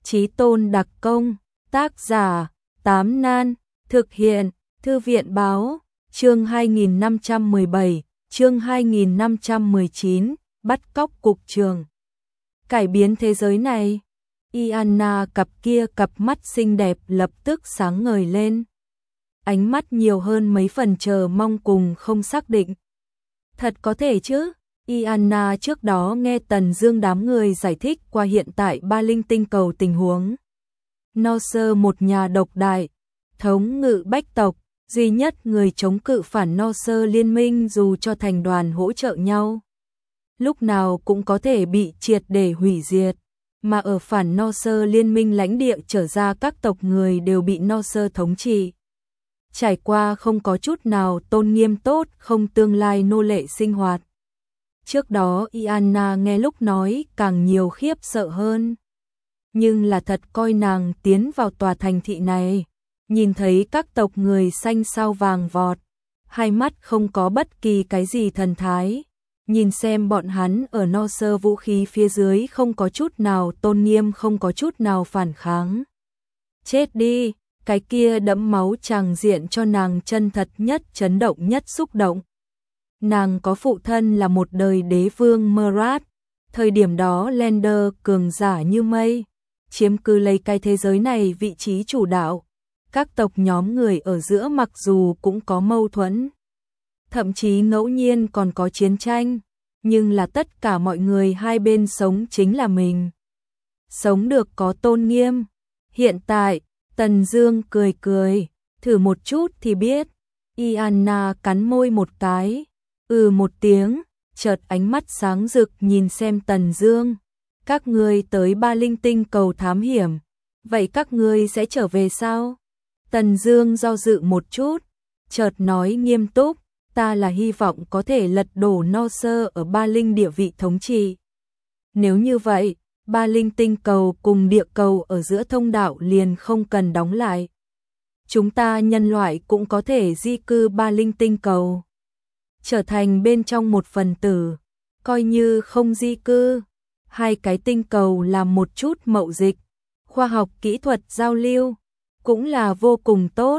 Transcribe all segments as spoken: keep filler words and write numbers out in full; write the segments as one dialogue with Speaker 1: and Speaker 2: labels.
Speaker 1: Chí Tôn đặc công, tác giả, Tám Nan, thực hiện, Thư viện báo, chương hai nghìn năm trăm mười bảy, chương hai nghìn năm trăm mười chín, bắt cóc cục trường. Cải biến thế giới này, Iana cặp kia cặp mắt xinh đẹp lập tức sáng ngời lên. Ánh mắt nhiều hơn mấy phần chờ mong cùng không xác định. Thật có thể chứ? Iana trước đó nghe Tần Dương đám người giải thích qua hiện tại ba linh tinh cầu tình huống. Norse một nhà độc đại, thống ngự bách tộc, duy nhất người chống cự phản Norse liên minh dù cho thành đoàn hỗ trợ nhau. Lúc nào cũng có thể bị triệt để hủy diệt, mà ở phản Norse liên minh lãnh địa trở ra các tộc người đều bị Norse thống trị. Trải qua không có chút nào tôn nghiêm tốt, không tương lai nô lệ sinh hoạt. Trước đó Iana nghe lúc nói càng nhiều khiếp sợ hơn. Nhưng là thật coi nàng tiến vào tòa thành thị này, nhìn thấy các tộc người xanh sao vàng vọt, hai mắt không có bất kỳ cái gì thần thái. Nhìn xem bọn hắn ở Norse vũ khí phía dưới không có chút nào tôn nghiêm, không có chút nào phản kháng. Chết đi, cái kia đẫm máu tràng diện cho nàng chân thật nhất, chấn động nhất, xúc động. Nàng có phụ thân là một đời đế vương Mrat, thời điểm đó Lander cường giả như mây, chiếm cứ lấy cái thế giới này vị trí chủ đạo. Các tộc nhóm người ở giữa mặc dù cũng có mâu thuẫn, thậm chí ngẫu nhiên còn có chiến tranh, nhưng là tất cả mọi người hai bên sống chính là mình. Sống được có tôn nghiêm. Hiện tại, Tần Dương cười cười, thử một chút thì biết. Iana cắn môi một cái, ừ một tiếng, chợt ánh mắt sáng rực nhìn xem Tần Dương. Các ngươi tới ba linh tinh cầu thám hiểm, vậy các ngươi sẽ trở về sao? Tần Dương do dự một chút, chợt nói nghiêm túc, ta là hy vọng có thể lật đổ Norse ở ba linh địa vị thống trị. Nếu như vậy, ba linh tinh cầu cùng địa cầu ở giữa thông đạo liền không cần đóng lại. Chúng ta nhân loại cũng có thể di cư ba linh tinh cầu, trở thành bên trong một phần tử, coi như không di cư. Hai cái tinh cầu làm một chút mậu dịch, khoa học kỹ thuật giao lưu, cũng là vô cùng tốt.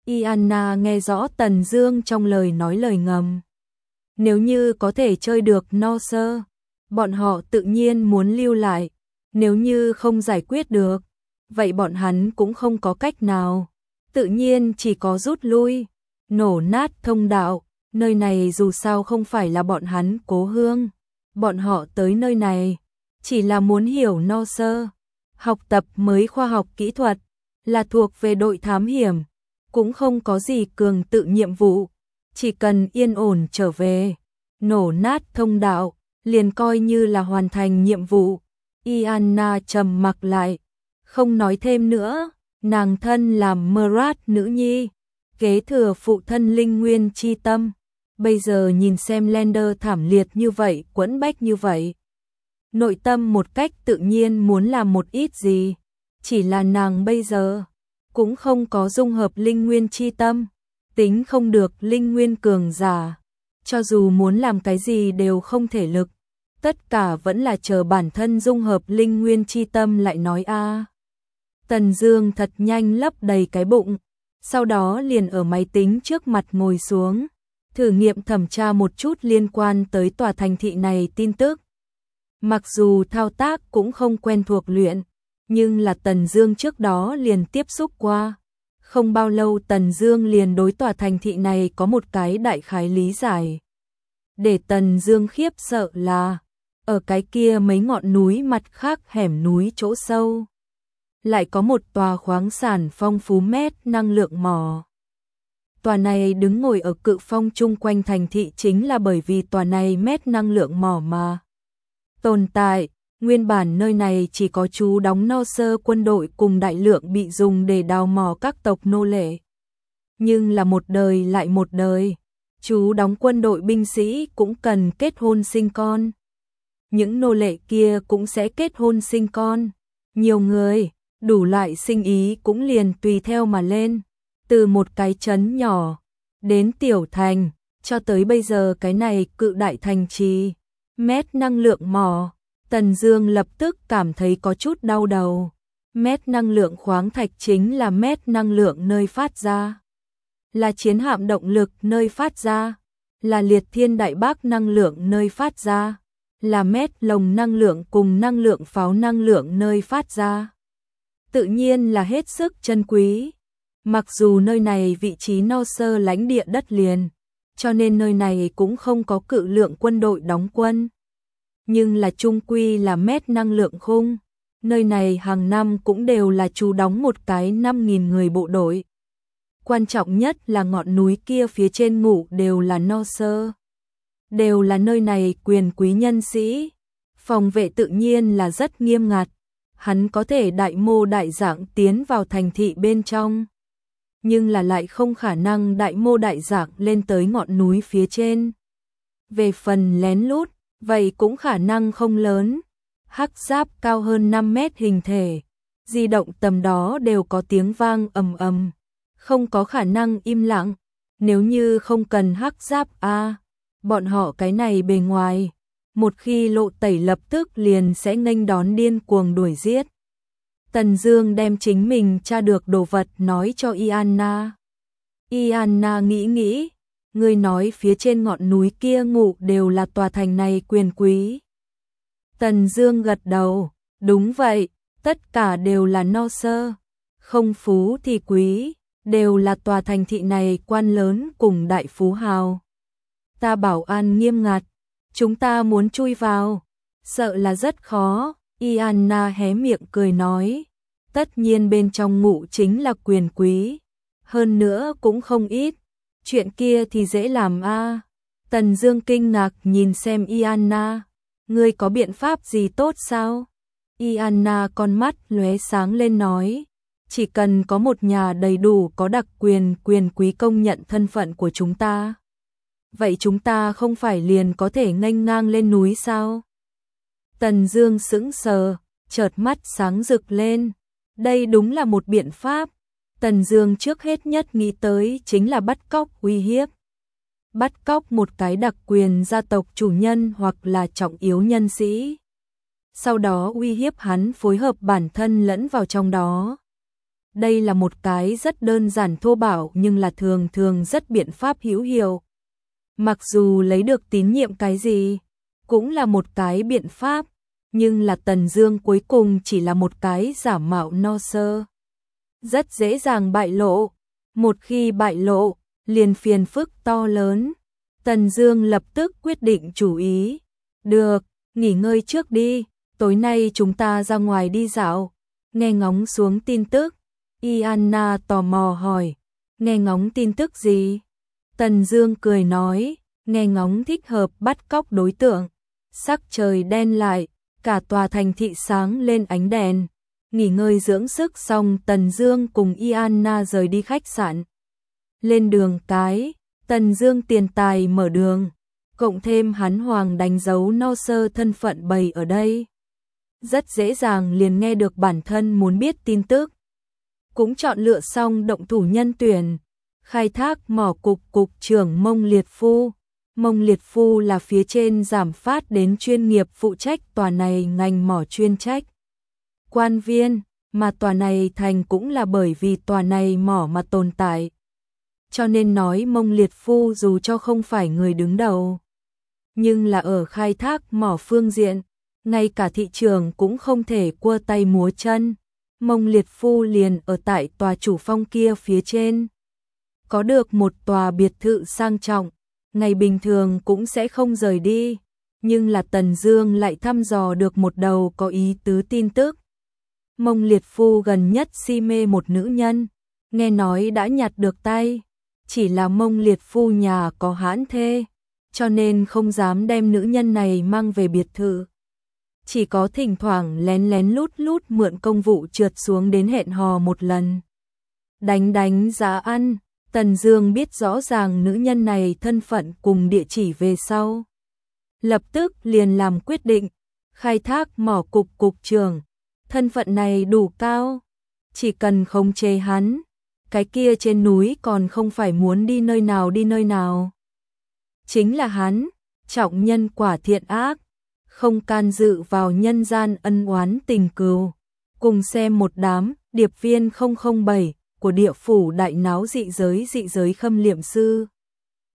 Speaker 1: Iana nghe rõ Tần Dương trong lời nói lời ngầm. Nếu như có thể chơi được Norse, bọn họ tự nhiên muốn lưu lại. Nếu như không giải quyết được, vậy bọn hắn cũng không có cách nào. Tự nhiên chỉ có rút lui, nổ nát thông đạo. Nơi này dù sao không phải là bọn hắn cố hương. Bọn họ tới nơi này chỉ là muốn hiểu Norse, học tập mới khoa học kỹ thuật, là thuộc về đội thám hiểm, cũng không có gì cường tự nhiệm vụ, chỉ cần yên ổn trở về, nổ nát thông đạo, liền coi như là hoàn thành nhiệm vụ. Iana trầm mặc lại, không nói thêm nữa. Nàng thân làm Mrat nữ nhi, kế thừa phụ thân linh nguyên chi tâm, bây giờ nhìn xem Lander thảm liệt như vậy, quẫn bách như vậy, nội tâm một cách tự nhiên muốn làm một ít gì. Chỉ là nàng bây giờ cũng không có dung hợp linh nguyên chi tâm, tính không được linh nguyên cường giả, cho dù muốn làm cái gì đều không thể lực. Tất cả vẫn là chờ bản thân dung hợp linh nguyên chi tâm lại nói a. Tần Dương thật nhanh lấp đầy cái bụng, sau đó liền ở máy tính trước mặt ngồi xuống, thử nghiệm thẩm tra một chút liên quan tới tòa thành thị này tin tức. Mặc dù thao tác cũng không quen thuộc luyện, nhưng là Tần Dương trước đó liền tiếp xúc qua. Không bao lâu Tần Dương liền đối tòa thành thị này có một cái đại khái lý giải. Để Tần Dương khiếp sợ là, ở cái kia mấy ngọn núi mặt khác hẻm núi chỗ sâu, lại có một tòa khoáng sản phong phú mét năng lượng mỏ. Tòa này đứng ngồi ở cự phong chung quanh thành thị chính là bởi vì tòa này mét năng lượng mỏ mà tồn tại. Nguyên bản nơi này chỉ có trú đóng Norse quân đội cùng đại lượng bị dùng để đào mỏ các tộc nô lệ. Nhưng là một đời lại một đời, trú đóng quân đội binh sĩ cũng cần kết hôn sinh con. Những nô lệ kia cũng sẽ kết hôn sinh con. Nhiều người, đủ loại sinh ý cũng liền tùy theo mà lên. Từ một cái trấn nhỏ, đến tiểu thành, cho tới bây giờ cái này cự đại thành trì, mét năng lượng mỏ. Tần Dương lập tức cảm thấy có chút đau đầu. Mét năng lượng khoáng thạch chính là mét năng lượng nơi phát ra, là chiến hạm động lực nơi phát ra, là liệt thiên đại bác năng lượng nơi phát ra, là mét lồng năng lượng cùng năng lượng pháo năng lượng nơi phát ra. Tự nhiên là hết sức chân quý. Mặc dù nơi này vị trí no sơ lãnh địa đất liền, cho nên nơi này cũng không có cự lượng quân đội đóng quân. Nhưng là chung quy là mét năng lượng khung, nơi này hàng năm cũng đều là trú đóng một cái năm nghìn người bộ đội. Quan trọng nhất là ngọn núi kia phía trên ngủ đều là no sơ, đều là nơi này quyền quý nhân sĩ. Phòng vệ tự nhiên là rất nghiêm ngặt, hắn có thể đại mô đại dạng tiến vào thành thị bên trong, nhưng là lại không khả năng đại mô đại dạng lên tới ngọn núi phía trên. Về phần lén lút, vậy cũng khả năng không lớn. Hắc giáp cao hơn năm mét hình thể, di động tầm đó đều có tiếng vang ầm ầm, không có khả năng im lặng. Nếu như không cần hắc giáp a, bọn họ cái này bề ngoài, một khi lộ tẩy lập tức liền sẽ nghênh đón điên cuồng đuổi giết. Tần Dương đem chính mình tra được đồ vật nói cho Ianna. Ianna nghĩ nghĩ, ngươi nói phía trên ngọn núi kia ngủ đều là tòa thành này quyền quý. Tần Dương gật đầu, đúng vậy, tất cả đều là no sơ, không phú thì quý, đều là tòa thành thị này quan lớn cùng đại phú hào. Ta bảo an nghiêm ngặt, chúng ta muốn chui vào, sợ là rất khó. Ianna hé miệng cười nói, tất nhiên bên trong ngụ chính là quyền quý, hơn nữa cũng không ít, chuyện kia thì dễ làm a. Tần Dương kinh ngạc nhìn xem Ianna, ngươi có biện pháp gì tốt sao? Ianna con mắt lóe sáng lên nói, chỉ cần có một nhà đầy đủ có đặc quyền quyền quý công nhận thân phận của chúng ta, vậy chúng ta không phải liền có thể nghênh ngang lên núi sao? Tần Dương sững sờ, chợt mắt sáng rực lên, đây đúng là một biện pháp. Tần Dương trước hết nhất nghĩ tới chính là bắt cóc uy hiếp. Bắt cóc một cái đặc quyền gia tộc chủ nhân hoặc là trọng yếu nhân sĩ. Sau đó uy hiếp hắn phối hợp bản thân lẫn vào trong đó. Đây là một cái rất đơn giản thô bạo nhưng là thường thường rất biện pháp hữu hiệu. Mặc dù lấy được tín nhiệm cái gì, cũng là một cái biện pháp, nhưng là Tần Dương cuối cùng chỉ là một cái giả mạo no sơ. Rất dễ dàng bại lộ, một khi bại lộ, liền phiền phức to lớn. Tần Dương lập tức quyết định chủ ý, được, nghỉ ngơi trước đi, tối nay chúng ta ra ngoài đi dạo. Nghe ngóng xuống tin tức, Ianna tò mò hỏi, nghe ngóng tin tức gì? Tần Dương cười nói, nghe ngóng thích hợp bắt cóc đối tượng. Sắc trời đen lại, cả tòa thành thị sáng lên ánh đèn. Nghỉ ngơi dưỡng sức xong, Tần Dương cùng Ianna rời đi khách sạn. Lên đường cái, Tần Dương tiền tài mở đường, cộng thêm hắn hoàng đánh dấu no sơ thân phận bày ở đây. Rất dễ dàng liền nghe được bản thân muốn biết tin tức. Cũng chọn lựa xong động thủ nhân tuyển, khai thác mỏ cục cục trưởng Mông Liệt Phu. Mông Liệt Phu là phía trên giảm phát đến chuyên nghiệp phụ trách tòa này ngành mỏ chuyên trách. Quan viên, mà tòa này thành cũng là bởi vì tòa này mỏ mà tồn tại. Cho nên nói Mông Liệt Phu dù cho không phải người đứng đầu, nhưng là ở khai thác mỏ phương diện, ngay cả thị trường cũng không thể cua tay múa chân. Mông Liệt Phu liền ở tại tòa chủ phong kia phía trên. Có được một tòa biệt thự sang trọng, ngày bình thường cũng sẽ không rời đi, nhưng là Tần Dương lại thăm dò được một đầu có ý tứ tin tức. Mông Liệt Phu gần nhất si mê một nữ nhân, nghe nói đã nhặt được tay, chỉ là Mông Liệt Phu nhà có hãn thê, cho nên không dám đem nữ nhân này mang về biệt thự. Chỉ có thỉnh thoảng lén lén lút lút mượn công vụ trượt xuống đến hẹn hò một lần. Đánh đánh giá ăn, Tần Dương biết rõ ràng nữ nhân này thân phận cùng địa chỉ về sau. Lập tức liền làm quyết định, khai thác mỏ cục cục trưởng, thân phận này đủ cao, chỉ cần khống chế hắn, cái kia trên núi còn không phải muốn đi nơi nào đi nơi nào. Chính là hắn, trọng nhân quả thiện ác, không can dự vào nhân gian ân oán tình cừu, Cùng xem một đám điệp viên không không bảy của địa phủ đại náo dị giới dị giới khâm liệm sư.